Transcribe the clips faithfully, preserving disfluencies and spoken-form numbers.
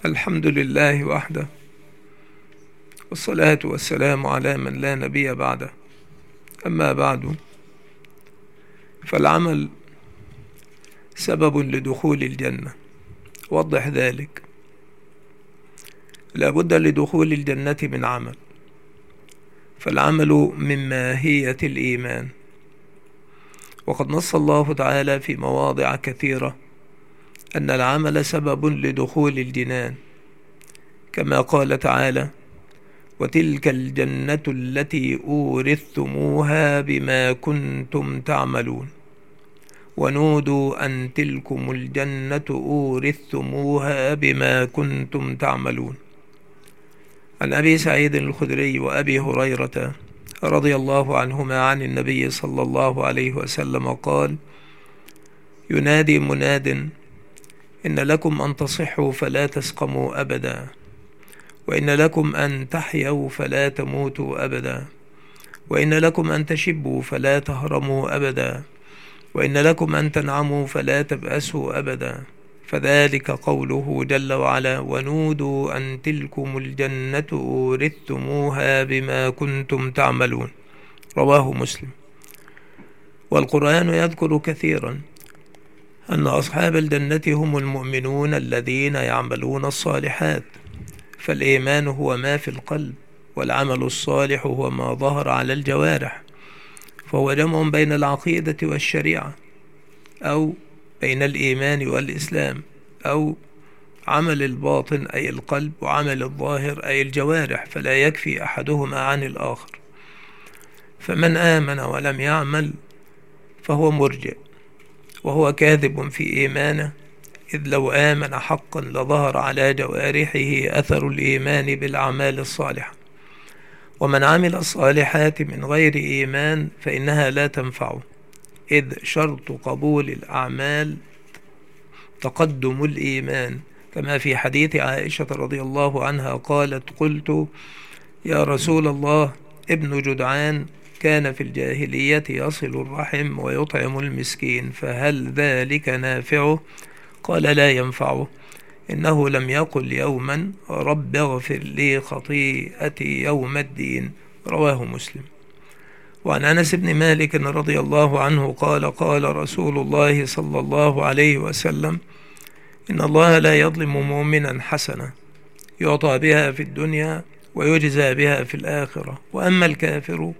الحمد لله وحده، والصلاة والسلام على من لا نبي بعده. أما بعد، فالعمل سبب لدخول الجنة. وضح ذلك. لا بد لدخول الجنة من عمل، فالعمل من ماهية الإيمان، وقد نص الله تعالى في مواضع كثيرة أن العمل سبب لدخول الجنان، كما قال تعالى: وتلك الجنة التي أورثتموها بما كنتم تعملون، ونودوا أن تلكم الجنة أورثتموها بما كنتم تعملون. عن أبي سعيد الخدري وأبي هريرة رضي الله عنهما عن النبي صلى الله عليه وسلم قال: ينادي مناد: إن لكم أن تصحوا فلا تسقموا أبدا، وإن لكم أن تحيوا فلا تموتوا أبدا، وإن لكم أن تشبوا فلا تهرموا أبدا، وإن لكم أن تنعموا فلا تبأسوا أبدا. فذلك قوله جل وعلا: ونودوا أن تلكم الجنة أورثتموها بما كنتم تعملون. رواه مسلم. والقرآن يذكر كثيرا أن أصحاب الجنة هم المؤمنون الذين يعملون الصالحات، فالإيمان هو ما في القلب، والعمل الصالح هو ما ظهر على الجوارح، فهو جمع بين العقيدة والشريعة، أو بين الإيمان والإسلام، أو عمل الباطن أي القلب، وعمل الظاهر أي الجوارح، فلا يكفي أحدهما عن الآخر. فمن آمن ولم يعمل فهو مرجئ، وهو كاذب في إيمانه، إذ لو آمن حقا لظهر على جوارحه أثر الإيمان بالأعمال الصالحة. ومن عمل الصالحات من غير إيمان فإنها لا تنفعه، إذ شرط قبول الأعمال تقدم الإيمان، كما في حديث عائشة رضي الله عنها قالت: قلت يا رسول الله، ابن جدعان كان في الجاهلية يصل الرحم ويطعم المسكين، فهل ذلك نافعه؟ قال: لا ينفعه، إنه لم يقل يوما رب اغفر لي خطيئتي يوم الدين. رواه مسلم. وعن أنس بن مالك رضي الله عنه قال: قال رسول الله صلى الله عليه وسلم: إن الله لا يظلم مؤمنا حسنة يعطى بها في الدنيا ويجزى بها في الآخرة، وأما الكافر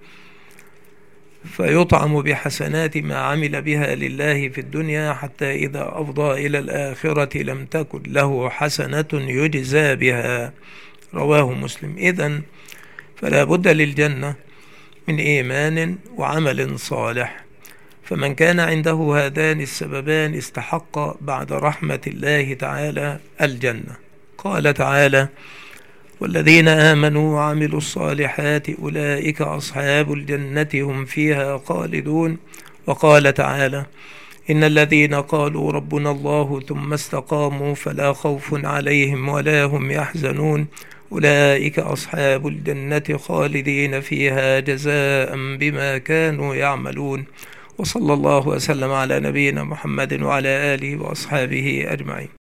فيطعم بحسنات ما عمل بها لله في الدنيا، حتى إذا أفضى إلى الآخرة لم تكن له حسنة يجزى بها. رواه مسلم. إذن فلا بد للجنة من إيمان وعمل صالح، فمن كان عنده هذان السببان استحق بعد رحمة الله تعالى الجنة. قال تعالى: والذين آمنوا وعملوا الصالحات أولئك أصحاب الجنة هم فيها خالدون. وقال تعالى: إن الذين قالوا ربنا الله ثم استقاموا فلا خوف عليهم ولا هم يحزنون أولئك أصحاب الجنة خالدين فيها جزاء بما كانوا يعملون. وصلى الله وسلم على نبينا محمد وعلى آله وأصحابه أجمعين.